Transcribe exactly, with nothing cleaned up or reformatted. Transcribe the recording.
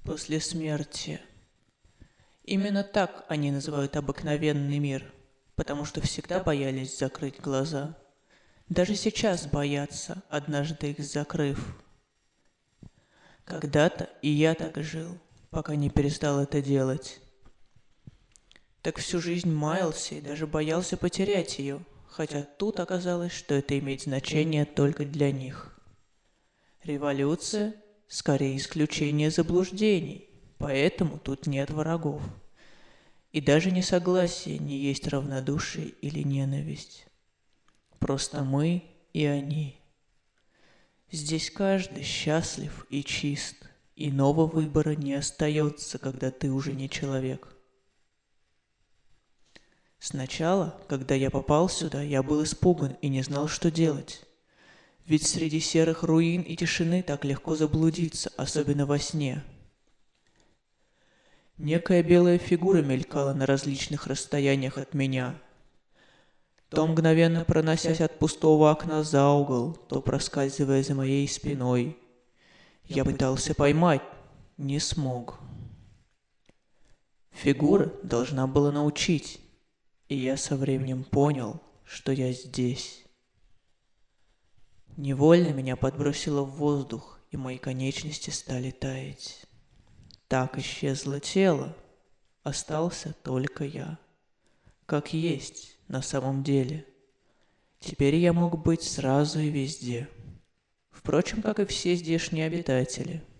после смерти. Именно так они называют обыкновенный мир, потому что всегда боялись закрыть глаза. Даже сейчас боятся, однажды их закрыв. Когда-то и я так жил, пока не перестал это делать. Так всю жизнь маялся и даже боялся потерять ее, хотя тут оказалось, что это имеет значение только для них. Революция – скорее исключение заблуждений, поэтому тут нет врагов. И даже несогласие не есть равнодушие или ненависть. Просто мы и они. Здесь каждый счастлив и чист, и иного выбора не остается, когда ты уже не человек. Сначала, когда я попал сюда, я был испуган и не знал, что делать. Ведь среди серых руин и тишины так легко заблудиться, особенно во сне. Некая белая фигура мелькала на различных расстояниях от меня, то мгновенно проносясь от пустого окна за угол, то проскальзывая за моей спиной. Я пытался поймать, не смог. Фигура должна была научить, и я со временем понял, что я здесь. Невольно меня подбросило в воздух, и мои конечности стали таять. Так исчезло тело, остался только я. Как есть на самом деле. Теперь я мог быть сразу и везде. Впрочем, как и все здешние обитатели.